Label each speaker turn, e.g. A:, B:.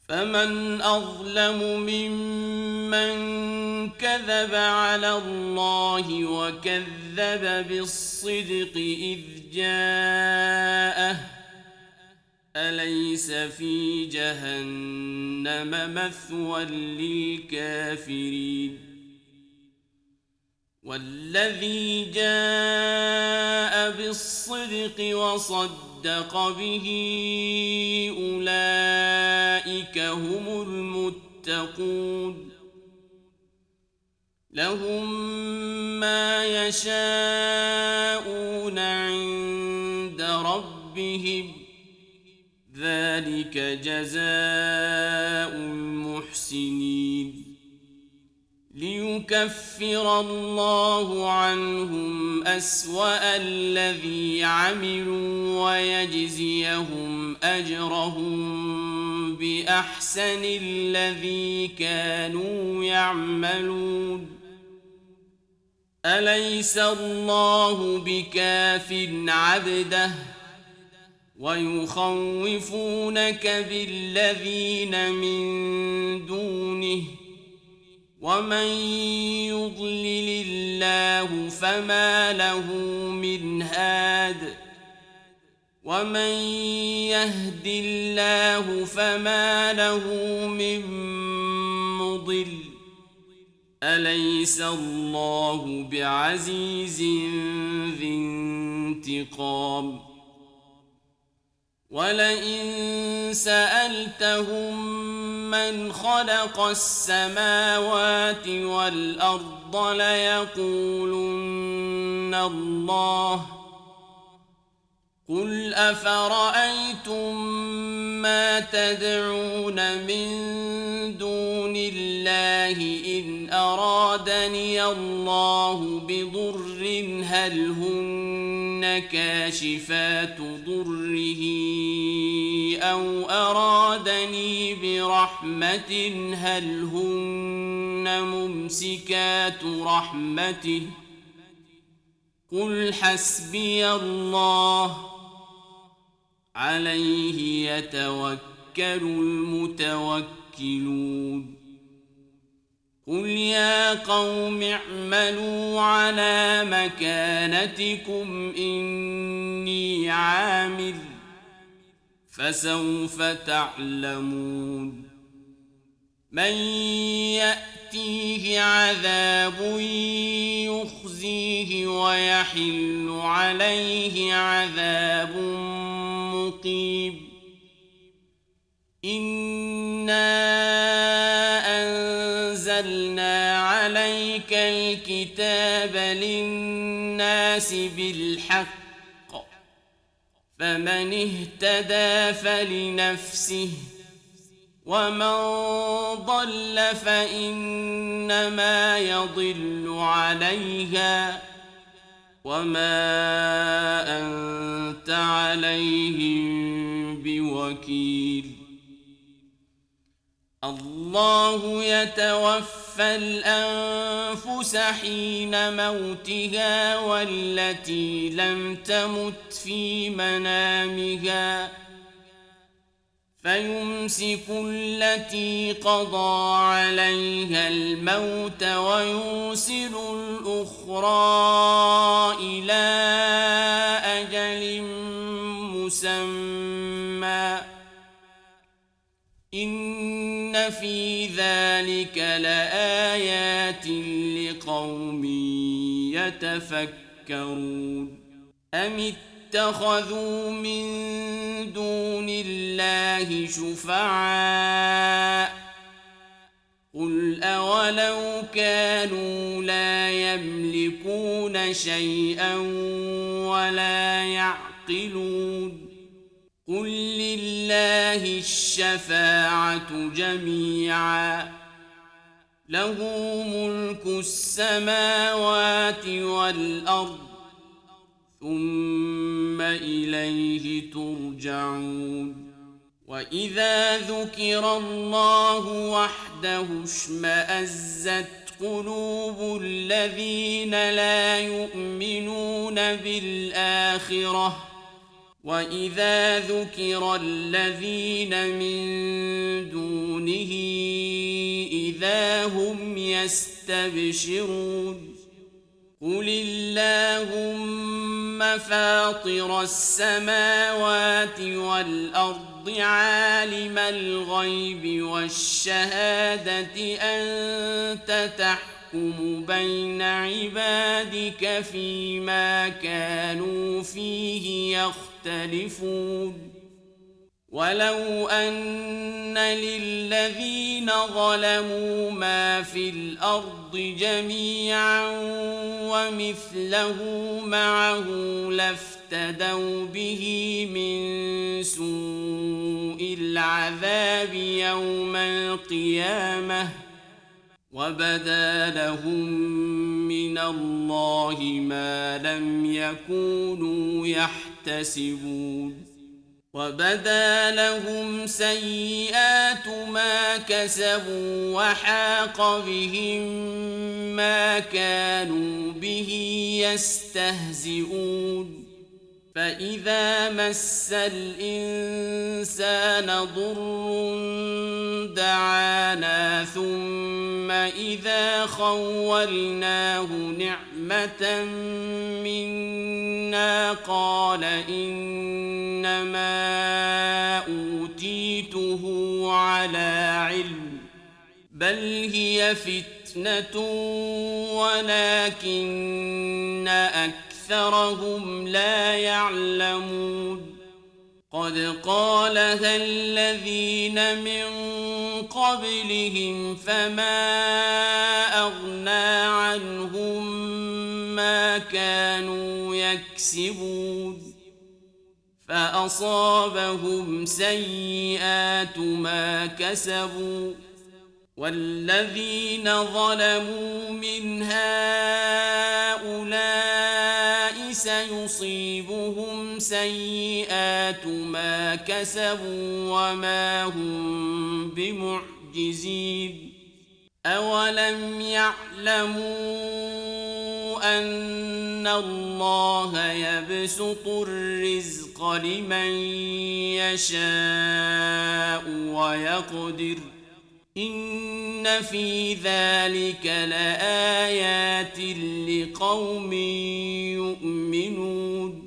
A: فمن أظلم ممن كذب على الله وكذب بالصدق إذ جاءه أليس في جهنم مثوى للكافرين والذي جاء بالصدق وصدق به أولئك هم المتقون لهم ما يشاءون عند ربهم ذلك جزاء المحسنين ليكفر الله عنهم أسوأ الذي عملوا ويجزيهم أجرهم بأحسن الذي كانوا يعملون أليس الله بكاف عبده ويخوفونك بالذين من دونه ومن يضلل الله فما له من هاد ومن يهد الله فما له من مضل أليس الله بعزيز ذي انتقام ولئن سألتهم من خلق السماوات والأرض ليقولن الله قل أفرأيتم ما تدعون من دون الله إن أرادني الله بضر هل هن كاشفات ضره أو أرادني برحمة هل هن ممسكات رحمته قل حسبي الله عليه يتوكل المتوكلون قل يا قوم اعملوا على مكانتكم إني عامل فسوف تعلمون من يأتيه عذاب يخزيه ويحل عليه عذاب مقيم إنا أنزلنا عليك الكتاب للناس بالحق فمن اهتدى فلنفسه ومن ضل فإنما يضل عليها وما أنت عليهم بوكيل الله يتوفى الأنفس حين موتها والتي لم تمت في منامها فيمسك التي قضى عليها الموت ويرسل الأخرى إلى أجل مسمى إن في ذلك لآيات لقوم يتفكرون أم اتخذوا من دون الله شفعاء قل أولو كانوا لا يملكون شيئا ولا يعقلون قل لله الشفاعة جميعا له ملك السماوات والأرض ثم إليه ترجعون وإذا ذكر الله وحده اشمأزت قلوب الذين لا يؤمنون بالآخرة وإذا ذكر الذين من دون دونه إذا هم يستبشرون قل اللهم فاطر السماوات والأرض عالم الغيب والشهادة أنت تحكم بين عبادك فيما كانوا فيه يختلفون ولو أن للذين ظلموا ما في الأرض جميعا ومثله معه لافتدوا به من سوء العذاب يوم القيامة وبدا لهم من الله ما لم يكونوا يحتسبون وبدا لهم سيئات ما كسبوا وحاق بهم ما كانوا به يستهزئون فإذا مس الإنسان ضر دعانا ثم إذا خولناه نعمة منا قال إنما أوتيته على علم بل هي فتنة ولكن أكثرهم لا يعلمون قد قالها الذين من قبلهم فما أغنى عنهم ما كانوا يكسبون فأصابهم سيئات ما كسبوا والذين ظلموا من هؤلاء سيصيبهم سيئات ما كسبوا وما هم بمعجزين أولم يعلموا أن الله يبسط الرزق لمن يشاء ويقدر إن في ذلك لآيات لقوم يؤمنون